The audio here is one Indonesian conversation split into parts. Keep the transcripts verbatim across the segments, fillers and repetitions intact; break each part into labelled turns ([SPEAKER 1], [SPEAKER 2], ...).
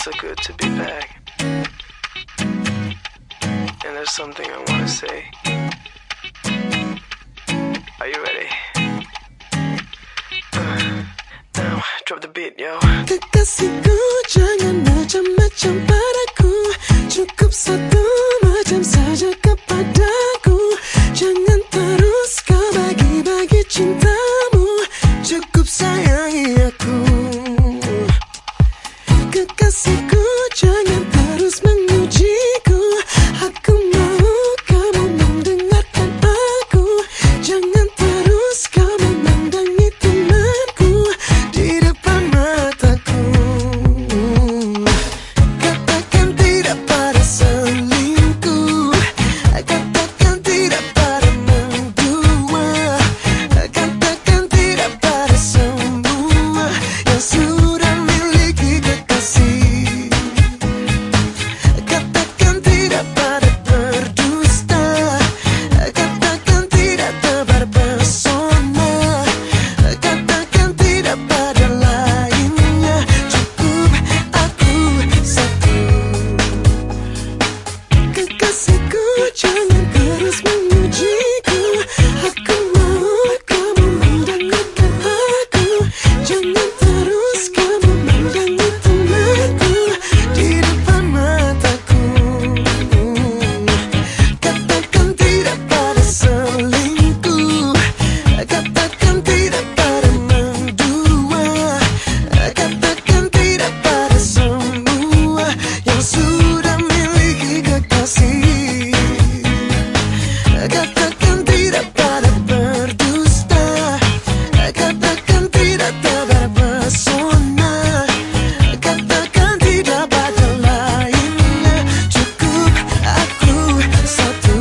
[SPEAKER 1] so good to be back. And there's something I wanna say. Are you ready? Uh, now, drop the beat, yo.
[SPEAKER 2] Kekasihku, jangan macam-macam padaku. Cukup satu macam saja kepadaku. Jangan terus kau bagi-bagi cintamu. Cukup sayangi aku. Kekasihku, jangan terus mengujiku. Aku mau kamu mendengarkan aku. Jangan terus kau memandangi temanku di depan mataku. Katakan tidak pada selingkuh. Katakan tidak pada mendua. Katakan tidak pada semua yang sudah miliki kekasih. Katakan tidak pada berdusta. Katakan tidak tebar pesona. Katakan tidak pada lainnya. Cukup aku satu. Kekasihku, jangan terus mengujiku. Aku mau kamu mendengarkan aku. Jangan terus kamu memandangi temanku di depan mataku. Katakan tidak pada selingkuh. Katakan tidak pada mendua. Katakan tidak pada semua yang sudah miliki kekasih. Katakan tidak pada berdusta. Katakan tidak tebar pesona. Katakan tidak pada lainnya. Cukup aku satu.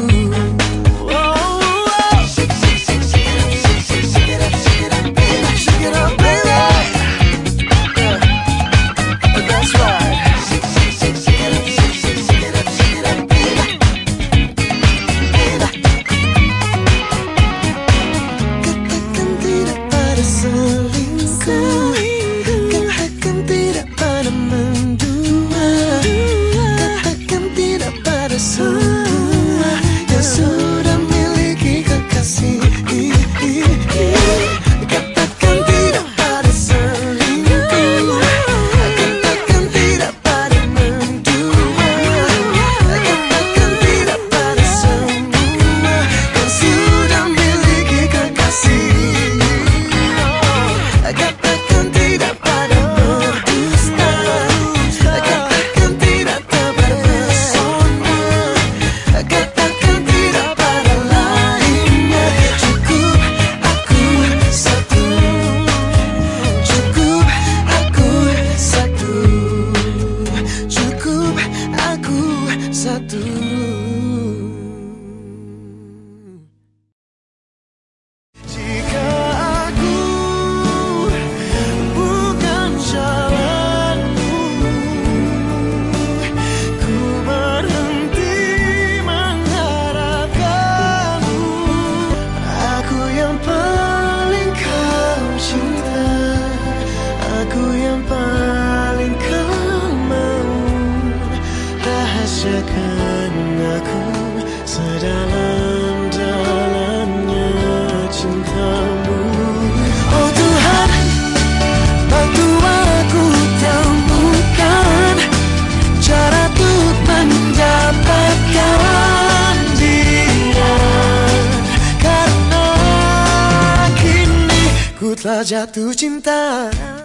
[SPEAKER 2] Shake, shake, shake, shake it up, shake, shake, shake it up, shake it up, baby. Shake it up, baby. Yeah, that's right. Shake, shake, shake, shake it up, shake, shake, shake it up, shake it up, baby. Katakan tidak pada selingkuh. Katakan tidak pada mendua. Katakan tidak pada semua yang sudah miliki kekasih. Katakan tidak pada selingkuh. Katakan tidak pada mendua. Katakan tidak pada semua yang sudah miliki kekasih. Katakan tidak pada berdusta. Katakan tidak tebar pesona. Katakan tidak pada lainnya. Cukup aku satu. Cukup aku satu. Cukup aku satu. Jika aku bukan jalanmu, ku berhenti mengharapkanmu. Aku yang paling kau cinta. Aku yang paling kau mau. Rahasiakan aku sedalam-dalamnya cintamu. Oh Tuhan, bantu aku temukan cara untuk mendapatkan dia. Karena kini ku telah jatuh cinta.